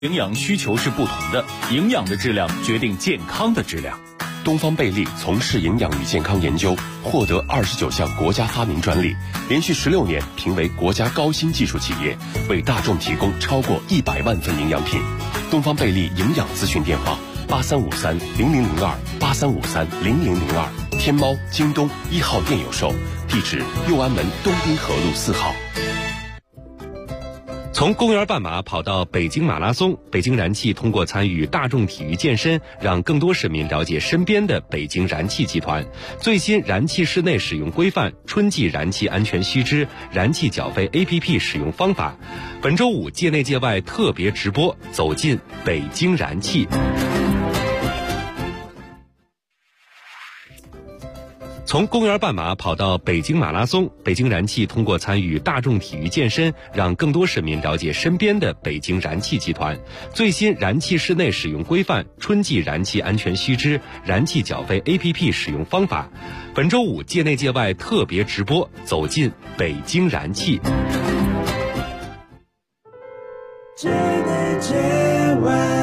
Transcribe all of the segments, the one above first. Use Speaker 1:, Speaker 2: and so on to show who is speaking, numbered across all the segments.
Speaker 1: 营养需求是不同的，营养的质量决定健康的质量。
Speaker 2: 东方贝利从事营养与健康研究，获得29项国家发明专利，连续16年评为国家高新技术企业，为大众提供超过100万份营养品。东方贝利营养咨询电话83530002，83530002，天猫、京东1号店有售，地址右安门东滨河路4号。
Speaker 3: 从公园半马跑到北京马拉松，北京燃气通过参与大众体育健身，让更多市民了解身边的北京燃气集团。最新燃气室内使用规范、春季燃气安全须知、燃气缴费 APP 使用方法。本周五界内界外特别直播，走进北京燃气。从公园半马跑到北京马拉松，北京燃气通过参与大众体育健身，让更多市民了解身边的北京燃气集团。最新燃气室内使用规范、春季燃气安全须知、燃气缴费 APP 使用方法。本周五界内界外特别直播，走进北京燃气。
Speaker 4: 界内界外。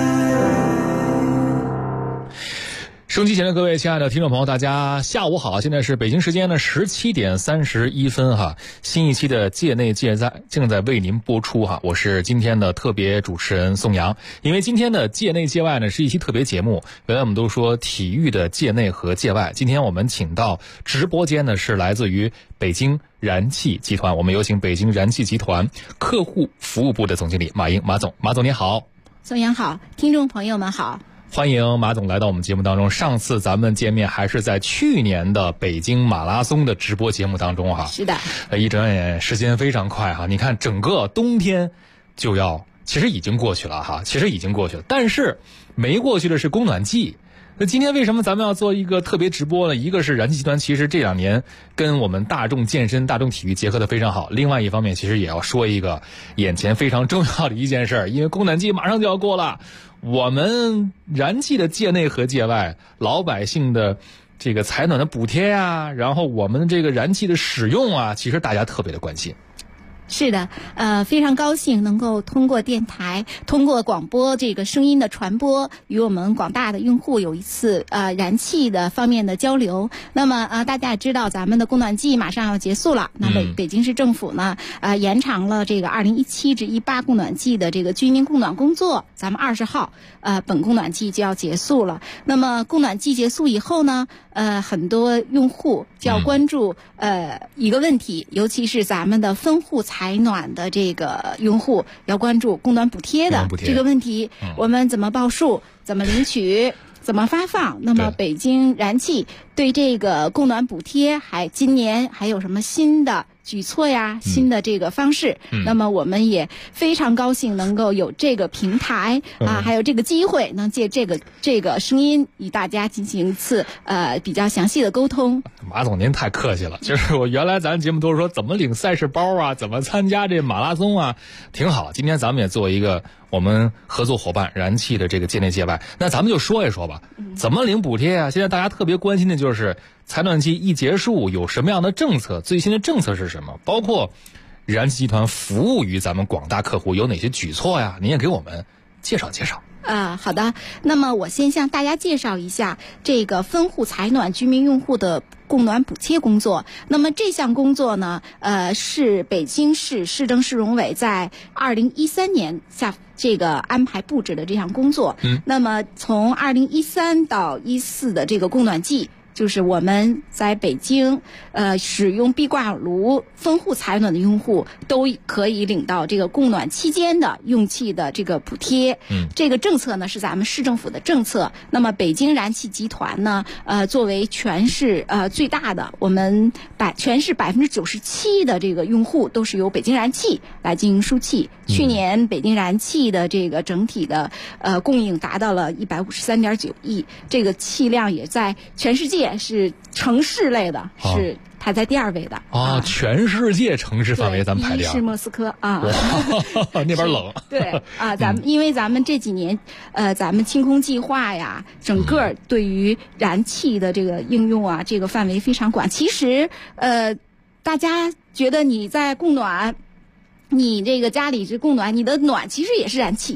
Speaker 5: 收音机前的各位亲爱的听众朋友，大家下午好！现在是北京时间的17点31分哈，新一期的界内界外正在为您播出哈，我是今天的特别主持人宋阳。因为今天的界内界外呢是一期特别节目，原来我们都说体育的界内和界外，今天我们请到直播间呢是来自于北京燃气集团，我们有请北京燃气集团客户服务部的总经理马英马总，马总你好。
Speaker 6: 宋阳好，听众朋友们好。
Speaker 5: 欢迎马总来到我们节目当中。上次咱们见面还是在去年的北京马拉松的直播节目当中哈。
Speaker 6: 是的。
Speaker 5: 一转眼时间非常快哈，你看整个冬天就要，其实已经过去了哈，但是没过去的是供暖季。那今天为什么咱们要做一个特别直播呢？一个是燃气集团其实这2年跟我们大众健身、大众体育结合的非常好，另外一方面其实也要说一个眼前非常重要的一件事，因为供暖季马上就要过了，我们燃气的界内和界外，老百姓的这个采暖的补贴呀，然后我们这个燃气的使用啊，其实大家特别的关心。
Speaker 6: 是的，非常高兴能够通过电台、通过广播这个声音的传播，与我们广大的用户有一次燃气的方面的交流。那么大家也知道，咱们的供暖季马上要结束了。那么北京市政府呢，延长了这个2017至18供暖季的这个居民供暖工作。咱们20号，本供暖季就要结束了。那么供暖季结束以后呢，很多用户就要关注一个问题，尤其是咱们的分户采暖的这个用户要关注供暖补贴的这个问题，我们怎么报数，怎么领取，怎么发放？那么北京燃气对这个供暖补贴今年还有什么新的举措呀，新的这个方式，那么我们也非常高兴能够有这个平台还有这个机会，能借这个声音与大家进行一次比较详细的沟通。
Speaker 5: 马总您太客气了，就是我原来咱节目都是说怎么领赛事包啊，怎么参加这马拉松啊，挺好。今天咱们也做一个我们合作伙伴燃气的这个界内界外，那咱们就说一说吧，怎么领补贴啊？现在大家特别关心的就是采暖季一结束有什么样的政策，最新的政策是什么，包括燃气集团服务于咱们广大客户有哪些举措呀？您也给我们介绍介绍。
Speaker 6: 好的，那么我先向大家介绍一下这个分户采暖居民用户的供暖补贴工作。那么这项工作呢，是北京市市政市容委在2013年下这个安排布置的这项工作。那么从2013到14的这个供暖季，就是我们在北京使用壁挂炉分户采暖的用户都可以领到这个供暖期间的用气的这个补贴。这个政策呢是咱们市政府的政策。那么北京燃气集团呢，作为全市最大的，我们全市97%的这个用户都是由北京燃气来进行输气。去年北京燃气的这个整体的供应达到了153.9亿，这个气量也在全世界是城市类的，是排在第2位的
Speaker 5: 全世界城市范围咱们排第2，
Speaker 6: 是莫斯科啊，
Speaker 5: 那边冷。
Speaker 6: 对因为咱们这几年咱们清空计划呀，整个对于燃气的这个应用啊，这个范围非常广。其实大家觉得你在供暖，你这个家里是供暖，你的暖其实也是燃气。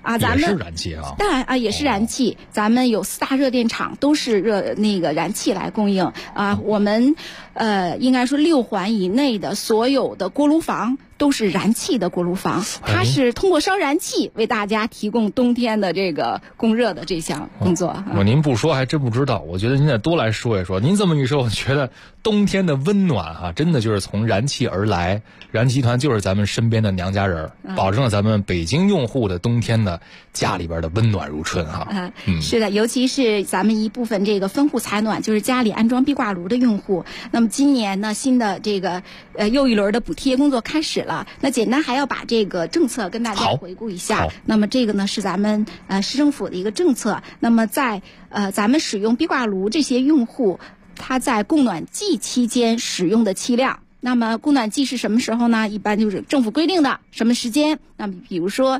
Speaker 6: 啊，咱们
Speaker 5: 也是燃气啊，
Speaker 6: 当然啊，也是燃气。咱们有4大热电厂都是燃气来供应啊。我们应该说6环以内的所有的锅炉房都是燃气的锅炉房，它是通过烧燃气为大家提供冬天的这个供热的这项工作。
Speaker 5: 您不说还真不知道，我觉得您得多来说一说。您这么一说，我觉得冬天的温暖真的就是从燃气而来。燃气集团就是咱们身边的娘家人，保证了咱们北京用户的冬天的家里边的温暖如春
Speaker 6: 是的，尤其是咱们一部分这个分户采暖，就是家里安装壁挂炉的用户。那么今年呢，新的这个又一轮的补贴工作开始了。那简单还要把这个政策跟大家回顾一下。那么这个呢是咱们市政府的一个政策。那么在咱们使用壁挂炉这些用户，他在供暖季期间使用的气量。那么供暖季是什么时候呢？一般就是政府规定的什么时间。那么比如说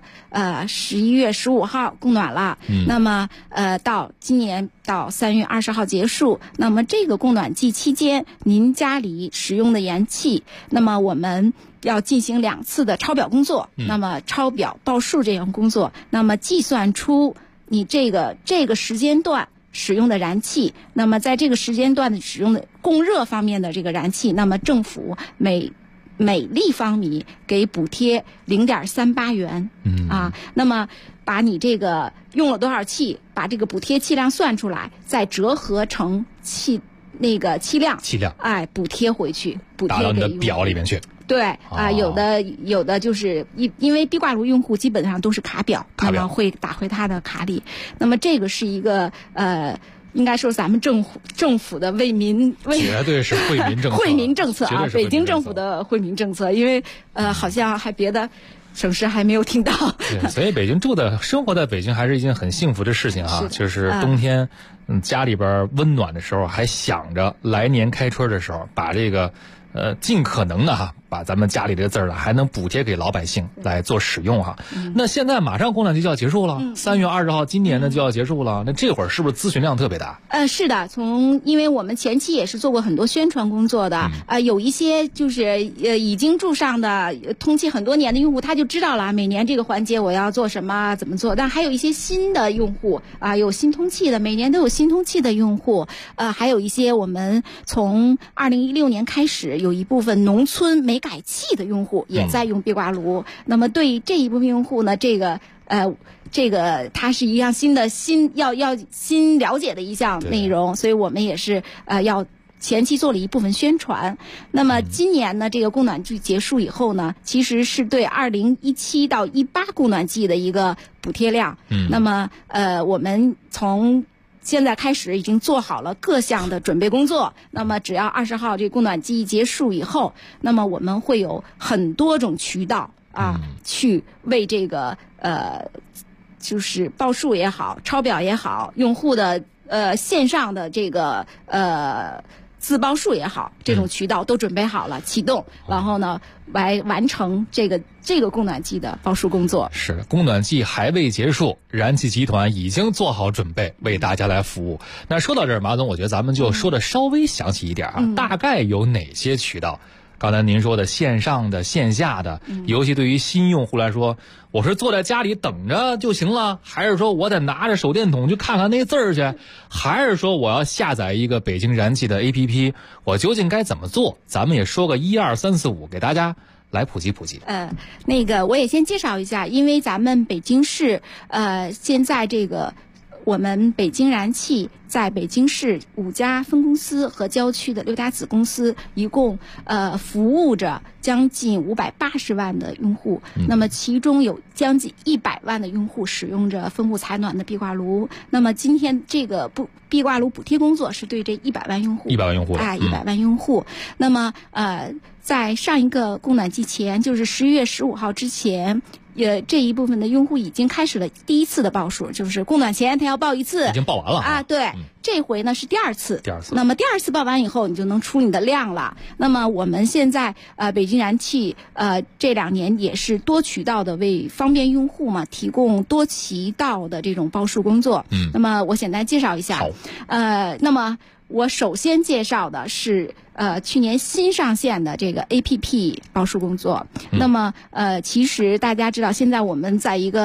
Speaker 6: 11月15号供暖了，那么到今年到3月20号结束。那么这个供暖季期间，您家里使用的燃气，那么我们要进行2次的超表工作，那么超表报数这样工作，那么计算出你这个时间段使用的燃气，那么在这个时间段的使用的供热方面的这个燃气，那么政府每立方米给补贴0.38元那么把你这个用了多少气，把这个补贴气量算出来，再折合成气量，补贴回去，补贴
Speaker 5: 打到你的表里面去。
Speaker 6: 对有的就是因为壁挂炉用户基本上都是卡表，那么会打回他的卡里。那么这个是一个应该说咱们政府的
Speaker 5: 绝对是惠民政策，
Speaker 6: 惠民政策啊，北京政府的惠民政策。因为好像还别的省市还没有听到。
Speaker 5: 对，所以北京生活在北京还是一件很幸福的事情就是冬天家里边温暖的时候，还想着来年开春的时候把这个尽可能的把咱们家里这个字儿还能补贴给老百姓来做使用那现在马上供暖季就要结束了，3月20号今年呢就要结束了。那这会儿是不是咨询量特别大？
Speaker 6: 是的，因为我们前期也是做过很多宣传工作的有一些就是已经住上的通气很多年的用户，他就知道了每年这个环节我要做什么怎么做。但还有一些新的用户有新通气的，每年都有新通气的用户还有一些我们从2016年开始有一部分农村没改气的用户也在用壁挂炉。那么对于这一部分用户呢，这个它是一样新要新了解的一项内容，所以我们也是要前期做了一部分宣传。那么今年呢，这个供暖季结束以后呢，其实是对2017到18供暖季的一个补贴量。那么我们从现在开始已经做好了各项的准备工作。那么只要20号这供暖季结束以后，那么我们会有很多种渠道去为这个就是报数也好，超表也好，用户的线上的这个自报数也好，这种渠道都准备好了启动，然后呢来完成这个供暖季的报数工作。
Speaker 5: 是，供暖季还未结束，燃气集团已经做好准备为大家来服务。那说到这儿，马总，我觉得咱们就说的稍微详细一点大概有哪些渠道？刚才您说的线上的、线下的，尤其对于新用户来说，我是坐在家里等着就行了，还是说我得拿着手电筒去看看那字儿去，还是说我要下载一个北京燃气的 APP， 我究竟该怎么做？咱们也说个1、2、3、4、5，给大家来普及普及。
Speaker 6: 我也先介绍一下，因为咱们北京市现在这个我们北京燃气在北京市5家分公司和郊区的6家子公司，一共服务着将近580万的用户。那么其中有将近100万的用户使用着分户采暖的壁挂炉。那么今天这个壁挂炉补贴工作是对这100万用户
Speaker 5: ，100万用户
Speaker 6: 100万用户。那么在上一个供暖季前，就是11月15号之前，这一部分的用户已经开始了第一次的报数，就是供暖前他要报一次，
Speaker 5: 已经报完了
Speaker 6: 对，这回呢是第二次。那么第二次报完以后，你就能出你的量了。那么我们现在北京燃气这2年也是多渠道的为方便用户嘛，提供多渠道的这种报数工作。那么我简单介绍一下。那么我首先介绍的是去年新上线的这个 APP 报数工作。那么其实大家知道，现在我们在一个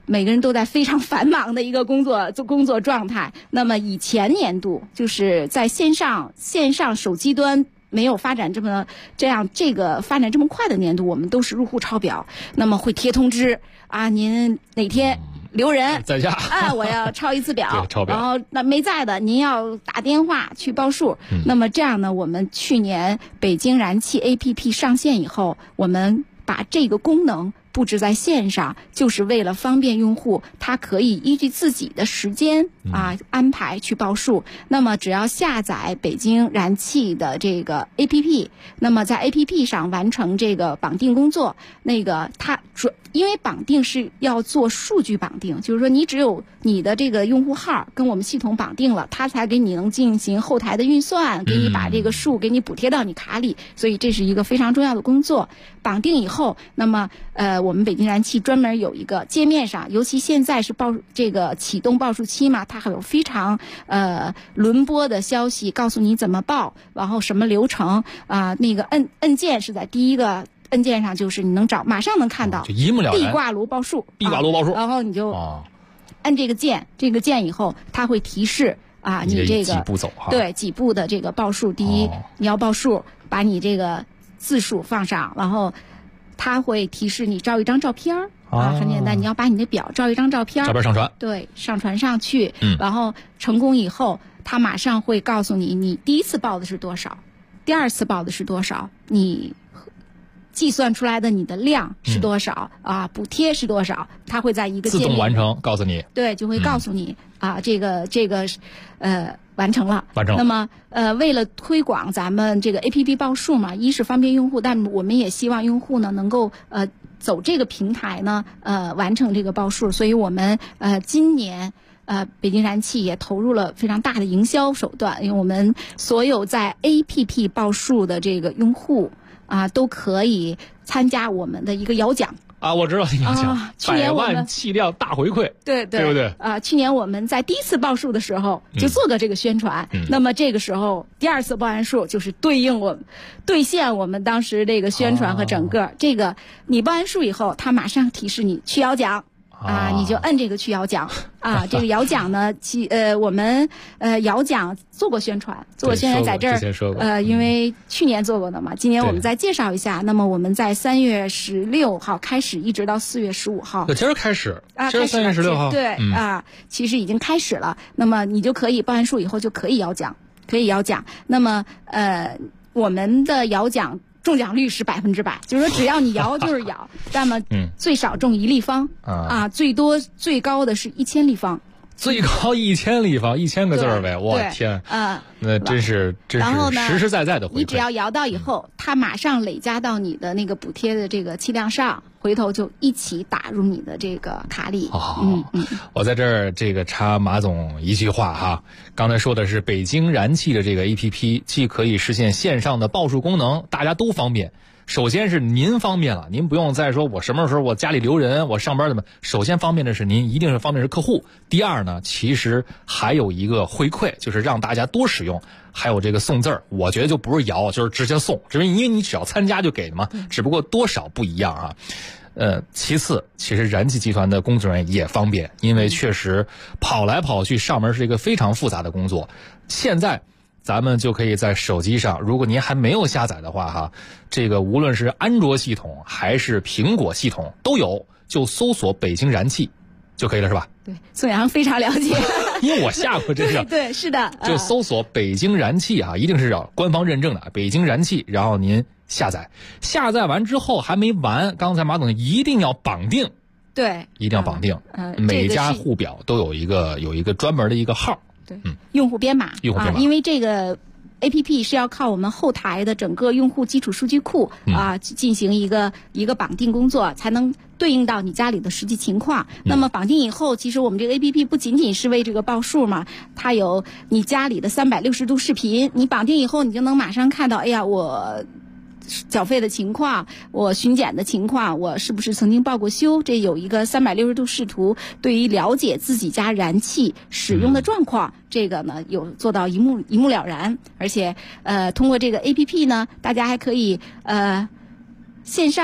Speaker 6: 每个人都在非常繁忙的一个工作状态。那么以前年度就是在线上手机端没有发展这个发展这么快的年度，我们都是入户抄表，那么会贴通知啊，您哪天留人
Speaker 5: 在家
Speaker 6: 我要抄一次表，
Speaker 5: 抄表，
Speaker 6: 然后那没在的您要打电话去报数。那么这样呢，我们去年北京燃气 APP 上线以后，我们把这个功能布置在线上，就是为了方便用户，他可以依据自己的时间安排去报数。那么只要下载北京燃气的这个 APP， 那么在 APP 上完成这个绑定工作，因为绑定是要做数据绑定，就是说你只有你的这个用户号跟我们系统绑定了，它才给你能进行后台的运算，给你把这个数给你补贴到你卡里，所以这是一个非常重要的工作。绑定以后，那么我们北京燃气专门有一个界面上，尤其现在是这个启动报数期嘛，它还有非常轮播的消息，告诉你怎么报，然后什么流程那个按键是在第一个按键上，就是你马上能看到，
Speaker 5: 就一目了然，
Speaker 6: 壁挂炉报数，然后你就按这个键以后，它会提示你这个
Speaker 5: 几步走
Speaker 6: 对几步的这个报数。第一，你要报数，把你这个字数放上，然后它会提示你照一张照片很简单，你要把你的表照一张照片
Speaker 5: 上传，
Speaker 6: 对，上传上去，然后成功以后，它马上会告诉你，你第一次报的是多少，第二次报的是多少，你计算出来的你的量是多少补贴是多少，它会在一个界面
Speaker 5: 自动完成告诉你，
Speaker 6: 对，就会告诉你这个完成了。那么为了推广咱们这个 APP 报数嘛，一是方便用户，但我们也希望用户呢能够走这个平台呢完成这个报数，所以我们今年北京燃气也投入了非常大的营销手段，因为我们所有在 APP 报数的这个用户都可以参加我们的一个摇奖
Speaker 5: 我知道你要讲100万气量大回馈，
Speaker 6: 对不对去年我们在第一次报数的时候就做个这个宣传，那么这个时候第二次报完数就是兑现我们当时这个宣传和整个这个，你报完数以后，他马上提示你去摇奖你就摁这个去摇奖这个摇奖呢，我们摇奖做过宣传在这儿因为去年做过的嘛，今年我们再介绍一下。那么我们在3月16号开始，一直到4月15号，
Speaker 5: 今儿开始今儿3月16号
Speaker 6: 对其实已经开始了。那么你就可以报完数以后就可以摇奖，那么我们的摇奖中奖率是100%，就是说只要你摇就是摇，那么最少中1立方最高的是1000立方，
Speaker 5: 最高1000立方，1000个字儿呗，我天那真是实实在在的回馈。
Speaker 6: 你只要摇到以后，它马上累加到你的那个补贴的这个气量上，回头就一起打入你的这个卡里。
Speaker 5: 我在这儿插马总一句话哈，刚才说的是北京燃气的这个 APP 既可以实现线上的报数功能，大家都方便。首先是您方便了，您不用再说我什么时候我家里留人，我上班怎么，首先方便的是您，一定是方便是客户。第二呢，其实还有一个回馈，就是让大家多使用，还有这个送字儿，我觉得就不是摇，就是直接送，因为你只要参加就给的嘛，只不过多少不一样其次，其实燃气集团的工作人员也方便，因为确实跑来跑去上门是一个非常复杂的工作。现在咱们就可以在手机上，如果您还没有下载的话这个无论是安卓系统还是苹果系统都有，就搜索北京燃气就可以了，是吧？
Speaker 6: 对，宋阳非常了解，
Speaker 5: 因为我下过这个。
Speaker 6: 对，是的，
Speaker 5: 就搜索北京燃气一定是要官方认证的北京燃气，然后您下载完之后还没完，刚才马总一定要绑定，
Speaker 6: 对，
Speaker 5: 一定要绑定，每家户表都有一个专门的一个号。
Speaker 6: 对，用户编码，因为这个 APP 是要靠我们后台的整个用户基础数据库进行一个绑定工作，才能对应到你家里的实际情况。那么绑定以后，其实我们这个 APP 不仅仅是为这个报数嘛，它有你家里的360度视频，你绑定以后，你就能马上看到，哎呀，我缴费的情况，我巡检的情况，我是不是曾经报过修，这有一个360度视图，对于了解自己家燃气使用的状况，这个呢有做到一目了然。而且通过这个 APP 呢，大家还可以线上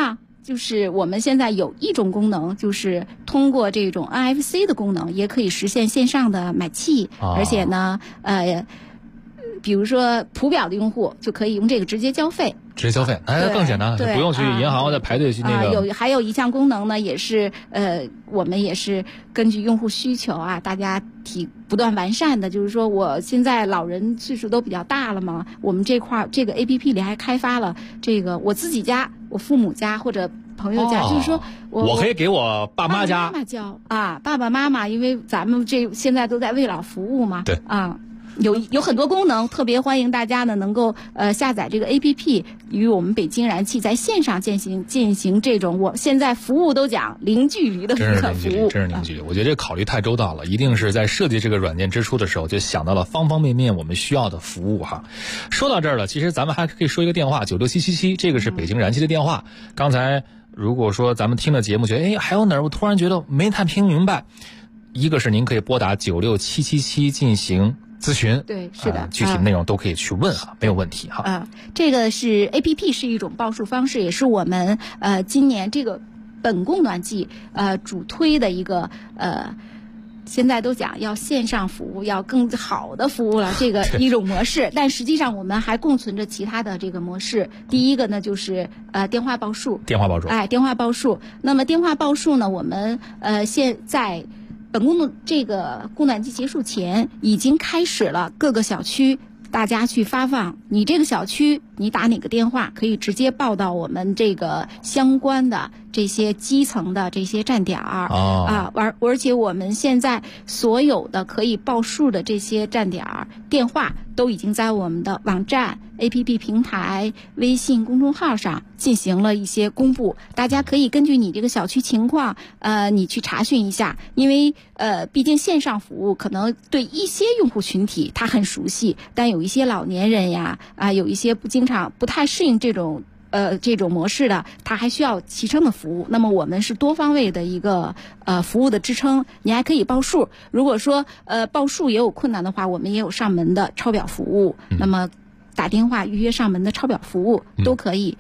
Speaker 6: 就是我们现在有一种功能，就是通过这种 NFC 的功能，也可以实现线上的买气，而且呢，比如说普表的用户就可以用这个直接交费。
Speaker 5: 直接交费，更简单，不用去银行再排队去那个。
Speaker 6: 还有一项功能呢，也是我们也是根据用户需求啊，大家不断完善的。就是说，我现在老人岁数都比较大了嘛，我们这个 APP 里还开发了这个我自己家、我父母家或者朋友家，就是说
Speaker 5: 我可以给我爸妈家
Speaker 6: 妈妈交啊，爸爸妈妈，因为咱们现在都在为老服务嘛，
Speaker 5: 对
Speaker 6: 啊。有很多功能，特别欢迎大家呢能够下载这个 APP， 与我们北京燃气在线上进行这种我现在服务都讲零距离的一个服务，
Speaker 5: 真是零距离。我觉得这考虑太周到了，一定是在设计这个软件之初的时候就想到了方方面面我们需要的服务哈。说到这儿了，其实咱们还可以说一个电话96777，这个是北京燃气的电话。刚才如果说咱们听了节目觉得还有哪儿我突然觉得没太听明白，一个是您可以拨打96777进行咨询，
Speaker 6: 对，是的，
Speaker 5: 具体内容都可以去问没有问题哈。
Speaker 6: 这个是 APP 是一种报数方式，也是我们今年这个本供暖季主推的一个现在都讲要线上服务，要更好的服务了，这个一种模式。但实际上我们还共存着其他的这个模式。第一个呢就是电话报数，电话报数。那么电话报数呢，我们现在本这个供暖季结束前已经开始了，各个小区大家去发放，你这个小区你打哪个电话可以直接报到我们这个相关的这些基层的这些站点而且我们现在所有的可以报数的这些站点电话都已经在我们的网站、APP 平台、微信公众号上进行了一些公布，大家可以根据你这个小区情况你去查询一下，因为毕竟线上服务可能对一些用户群体他很熟悉，但有一些老年人呀有一些不太适应这种模式的，他还需要提升的服务。那么我们是多方位的一个服务的支撑，你还可以报数。如果说报数也有困难的话，我们也有上门的抄表服务。那么打电话预约上门的抄表服务都可以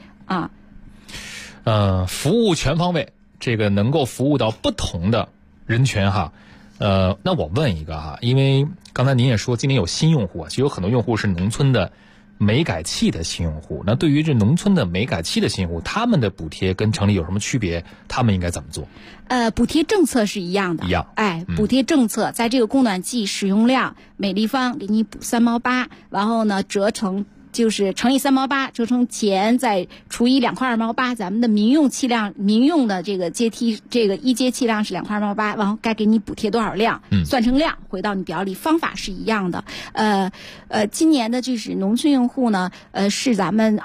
Speaker 5: 服务全方位，这个能够服务到不同的人群哈。那我问一个因为刚才您也说今年有新用户，其实有很多用户是农村的煤改气的新用户，那对于这农村的煤改气的新用户，他们的补贴跟城里有什么区别？他们应该怎么做？
Speaker 6: 补贴政策是一样的，补贴政策在这个供暖季使用量，每立方给你补3毛8，然后呢折成就是乘以3毛8，折成钱再除以2块2毛8，咱们的民用的这个阶梯，这个一阶气量是2块2毛8，然后该给你补贴多少量，算成量回到你表里，方法是一样的。今年的就是农村用户呢，是咱们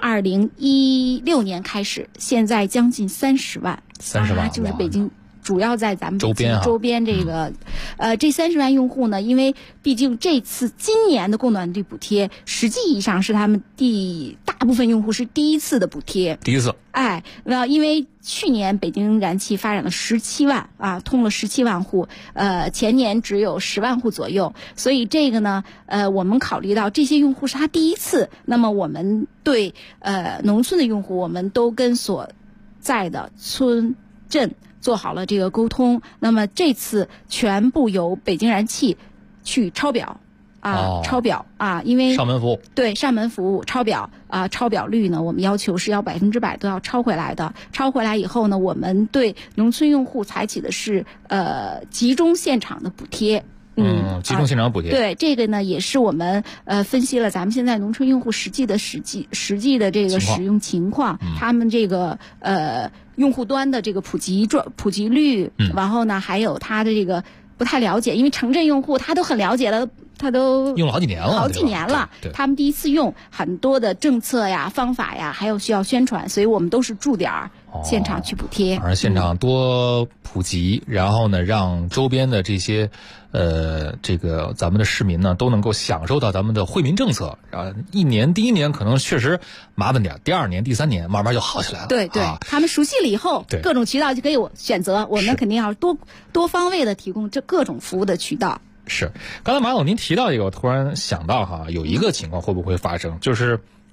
Speaker 6: 2016年开始，现在将近30万，就是北京。主要在咱们周边这个，这30万用户呢，因为毕竟今年的供暖季补贴，实际意义上是他们大部分用户是第一次的补贴。因为去年北京燃气发展了17万通了17万户，前年只有10万户左右，所以这个呢，我们考虑到这些用户是他第一次，那么我们对农村的用户，我们都跟所在的村镇做好了这个沟通，那么这次全部由北京燃气去抄表因为
Speaker 5: 上门服务，
Speaker 6: 对，上门服务抄表抄表率呢，我们要求是要100%都要抄回来的。抄回来以后呢，我们对农村用户采取的是集中现场的补贴。
Speaker 5: 集中现场补贴。
Speaker 6: 对，这个呢也是我们分析了咱们现在农村用户实际的这个使用情况，他们这个用户端的这个普及率，然后呢还有他的这个不太了解，因为城镇用户他都很了解了，他都
Speaker 5: 用了好几年了，
Speaker 6: 他们第一次用很多的政策呀、方法呀，还有需要宣传，所以我们都是驻点现场去补贴，
Speaker 5: 而现场多普及，然后呢，让周边的这些这个咱们的市民呢都能够享受到咱们的惠民政策。第一年可能确实麻烦点，第2年、第3年慢慢就好起来了。
Speaker 6: 对，他们熟悉了以后，各种渠道就可以选择。我们肯定要多方位的提供这各种服务的渠道。
Speaker 5: 是，刚才马总您提到一个，我突然想到有一个情况会不会发生，就是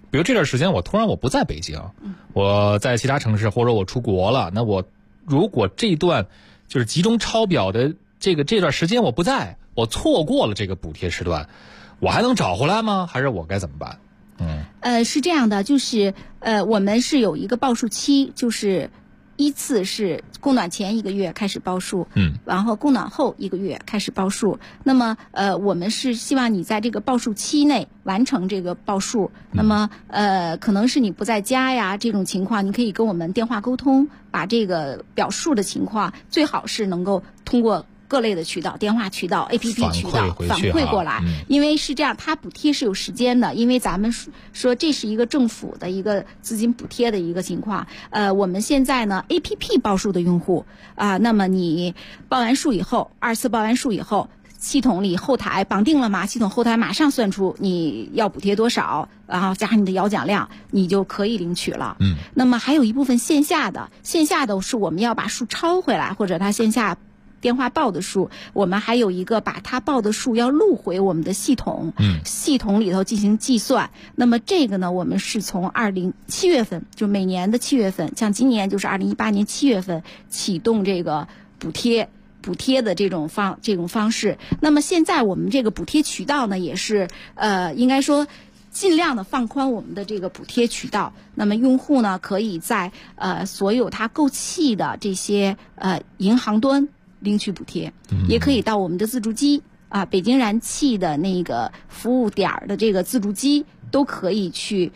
Speaker 5: 比如这段时间我突然不在北京，我在其他城市，或者我出国了，那我如果这段就是集中抄表的这段时间我不在，我错过了这个补贴时段，我还能找回来吗？还是我该怎么办？
Speaker 6: 是这样的，就是我们是有一个报数期，就是依次是供暖前1个月开始报数，然后供暖后1个月开始报数。那么我们是希望你在这个报数期内完成这个报数。那么可能是你不在家呀，这种情况你可以跟我们电话沟通，把这个表述的情况最好是能够通过各类的渠道，电话渠道、APP 渠道反馈过来，因为是这样，它补贴是有时间的，因为咱们说这是一个政府的一个资金补贴的一个情况。我们现在呢 APP 报数的用户那么你报完数以后，2次报完数以后，系统里后台绑定了嘛，系统后台马上算出你要补贴多少，然后加上你的摇奖量，你就可以领取了。那么还有一部分线下的是我们要把数抄回来，或者他线下电话报的数，我们还有一个把他报的数要录回我们的系统，系统里头进行计算。那么这个呢，我们是从7月份，就每年的7月份，像今年就是2018年7月份启动这个补贴的这种方式。那么现在我们这个补贴渠道呢，也是应该说尽量的放宽我们的这个补贴渠道。那么用户呢，可以在所有他购气的这些银行端领取补贴，也可以到我们的自助机北京燃气的那个服务点的这个自助机都可以去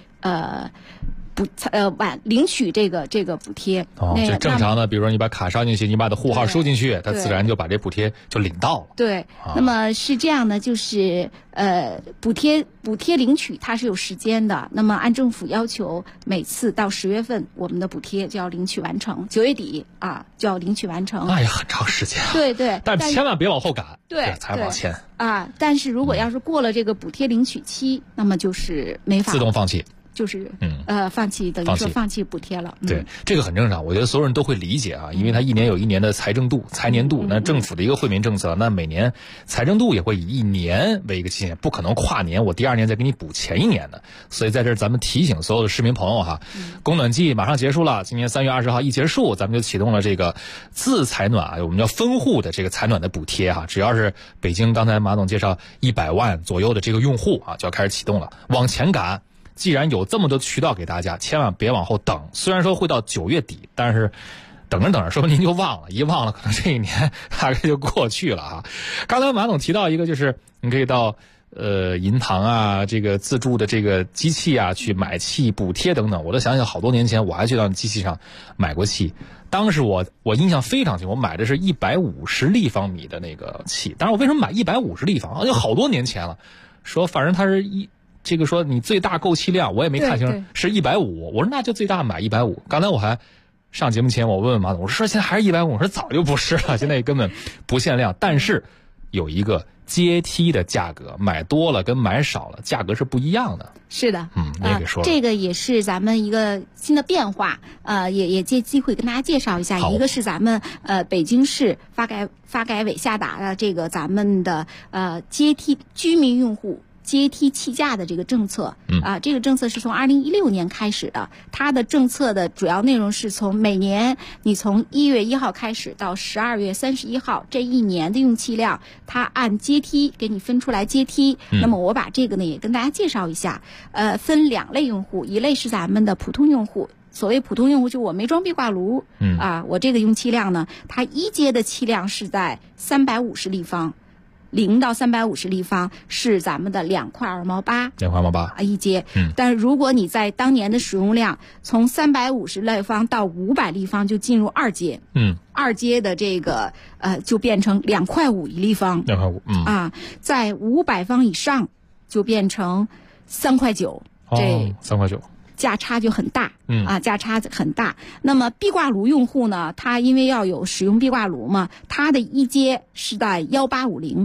Speaker 6: 领取这个补贴。
Speaker 5: 就正常的，比如说你把卡上进去，你把的户号输进去，它自然就把这补贴就领到了。
Speaker 6: 对，那么是这样的，就是补贴领取它是有时间的。那么按政府要求，每次到10月份，我们的补贴就要领取完成，9月底就要领取完成。
Speaker 5: 那也很长时间啊。
Speaker 6: 对，
Speaker 5: 但千万别往后赶，
Speaker 6: 对，
Speaker 5: 才往前
Speaker 6: 但是如果要是过了这个补贴领取期，那么就是没法
Speaker 5: 自动放弃。
Speaker 6: 就是放弃，等于说放弃补贴了。
Speaker 5: 对，这个很正常，我觉得所有人都会理解啊，因为它1年有1年的财年度，那政府的一个惠民政策，那每年财政度也会以1年为一个期限，不可能跨年我第2年再给你补前1年的。所以在这儿咱们提醒所有的市民朋友哈，供暖季马上结束了，今年3月20号一结束，咱们就启动了这个自采暖我们叫分户的这个采暖的补贴哈，只要是北京刚才马总介绍100万左右的这个用户就要开始启动了，往前赶。既然有这么多渠道给大家，千万别往后等。虽然说会到9月底，但是等着，说不定您就忘了，一忘了可能这1年大概就过去了刚才马总提到一个，就是你可以到银行这个自助的这个机器去买气补贴等等。我都想想，好多年前我还去到机器上买过气，当时我印象非常清，我买的是150立方米的那个气。当然我为什么买150立方？就好多年前了。说反正它是这个说你最大购气量我也没看清是150，我说那就最大买150。刚才我还上节目前我问马总，我说现在还是150，我说早就不是了，现在根本不限量。但是有一个阶梯的价格，买多了跟买少了价格是不一样的。
Speaker 6: 是的，
Speaker 5: 你也给说了，
Speaker 6: 这个也是咱们一个新的变化，也借机会跟大家介绍一下。一个是咱们北京市发改委下达的这个咱们的阶梯居民用户阶梯气价的这个政策这个政策是从2016年开始的。它的政策的主要内容是从每年你从1月1号开始到12月31号这1年的用气量，它按阶梯给你分出来阶梯。那么我把这个呢也跟大家介绍一下。分2类用户，一类是咱们的普通用户。所谓普通用户，就我没装壁挂炉我这个用气量呢，它1阶的气量是在350立方。0到350立方是咱们的2块2毛8一阶。但是如果你在当年的使用量从350立方到500立方，就进入2阶。2阶的这个就变成2块5一立方。
Speaker 5: 2块5。
Speaker 6: 在500方以上就变成3块9。这
Speaker 5: 3块9。
Speaker 6: 价差就很大。价差很大。那么壁挂炉用户呢，他因为要有使用壁挂炉嘛，他的1阶是在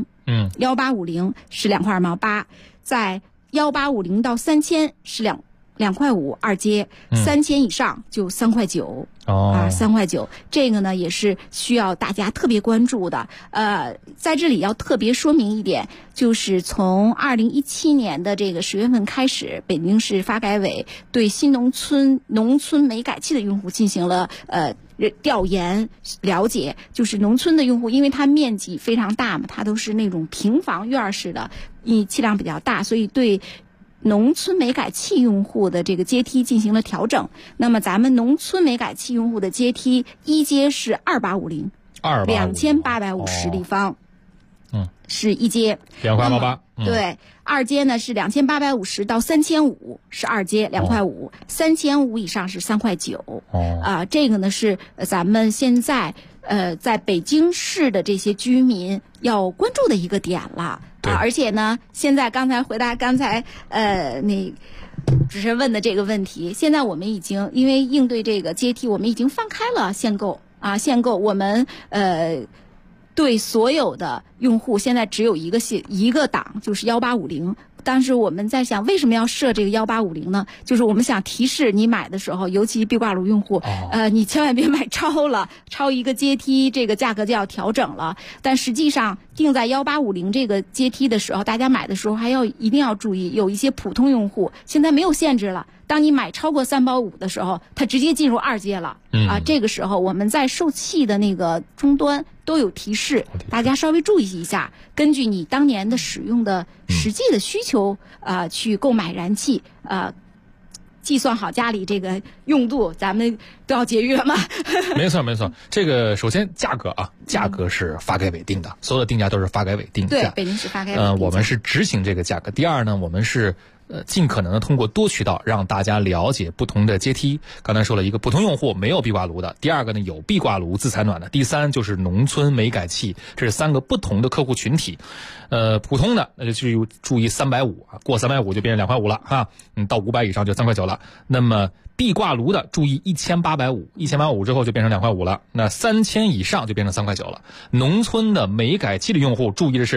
Speaker 6: 1850。1850是2块2毛8，在1850到3000是 2.5块二阶，3000以上就3.9块。3.9块，这个呢也是需要大家特别关注的。在这里要特别说明一点，就是从2017年的这个10月份开始，北京市发改委对新农村煤改气的用户进行了调研了解，就是农村的用户，因为它面积非常大嘛，它都是那种平房院式的，气量比较大，所以对农村煤改气用户的这个阶梯进行了调整。那么咱们农村煤改气用户的阶梯，一阶是2850 2850立方，是一阶
Speaker 5: 2.88块。
Speaker 6: 对，二阶呢是2850到3500是二阶2.5块，3500以上是3.9块。这个呢是咱们现在在北京市的这些居民要关注的一个点了。而且呢，现在刚才回答刚才那主持人问的这个问题，现在我们已经因为应对这个阶梯，我们已经放开了限购限购，我们对所有的用户现在只有一个档，就是1850。当时我们在想，为什么要设这个1850呢？就是我们想提示你买的时候，尤其壁挂炉用户，你千万别买超了，超一个阶梯，这个价格就要调整了。但实际上定在1850这个阶梯的时候，大家买的时候一定要注意，有一些普通用户现在没有限制了。当你买超过3包5的时候，它直接进入二阶了。这个时候我们在售气的那个终端都有提示，大家稍微注意一下，根据你当年的使用的实际的需求去购买燃气计算好家里这个用度，咱们都要节约嘛。
Speaker 5: 没错。这个首先价格是发改委定的，所有的定价都是发改委定价。
Speaker 6: 对，北京市发改委定价。
Speaker 5: 我们是执行这个价格。第二呢，我们是尽可能的通过多渠道让大家了解不同的阶梯。刚才说了一个普通用户没有壁挂炉的，第二个呢有壁挂炉自采暖的，第三就是农村煤改气，这是3个不同的客户群体。普通的那就注意350过350就变成2.5块了到500以上就3.9块了。那么壁挂炉的注意1850之后就变成2.5块了，那3000以上就变成3.9块了。农村的煤改气的用户注意的是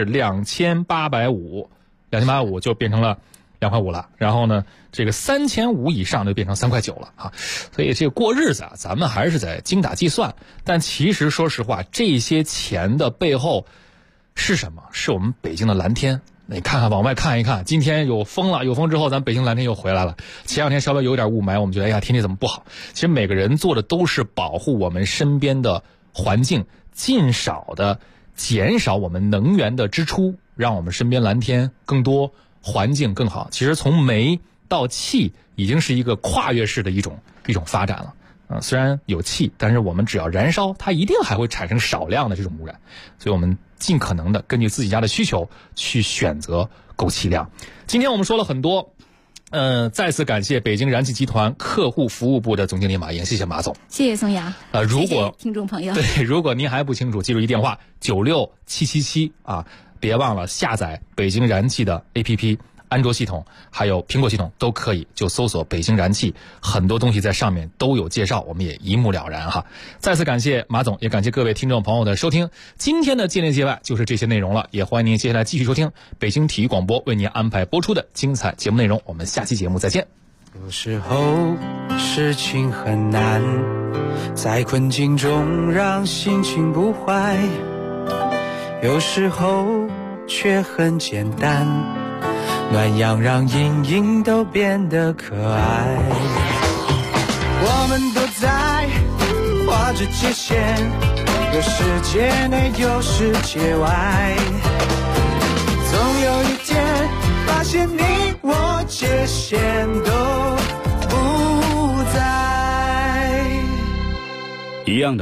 Speaker 5: 2850就变成了2.5块了，然后呢，这个3500以上就变成3.9块了所以这个过日子咱们还是在精打细算。但其实说实话，这些钱的背后是什么？是我们北京的蓝天。你看看往外看一看，今天有风了，有风之后咱北京蓝天又回来了。前2天稍微有点雾霾，我们觉得天气怎么不好？其实每个人做的都是保护我们身边的环境，尽少的减少我们能源的支出，让我们身边蓝天更多，环境更好。其实从煤到气已经是一个跨越式的一种发展了。虽然有气，但是我们只要燃烧，它一定还会产生少量的这种污染。所以我们尽可能的根据自己家的需求去选择购气量。今天我们说了很多，再次感谢北京燃气集团客户服务部的总经理马岩，谢谢马总。
Speaker 6: 谢谢宋阳。
Speaker 5: 如果
Speaker 6: 谢谢听众朋友，
Speaker 5: 对，如果您还不清楚，记住一电话96777别忘了下载北京燃气的 APP。安卓系统还有苹果系统都可以，就搜索北京燃气，很多东西在上面都有介绍，我们也一目了然再次感谢马总，也感谢各位听众朋友的收听。今天的界内界外就是这些内容了，也欢迎您接下来继续收听北京体育广播为您安排播出的精彩节目内容。我们下期节目再见。
Speaker 4: 有时候事情很难，在困境中让心情不坏，有时候却很简单，暖阳让阴影都变得可爱。我们都在画着界限，有世界内有世界外，总有一天发现你我界限都不在。
Speaker 1: 一样的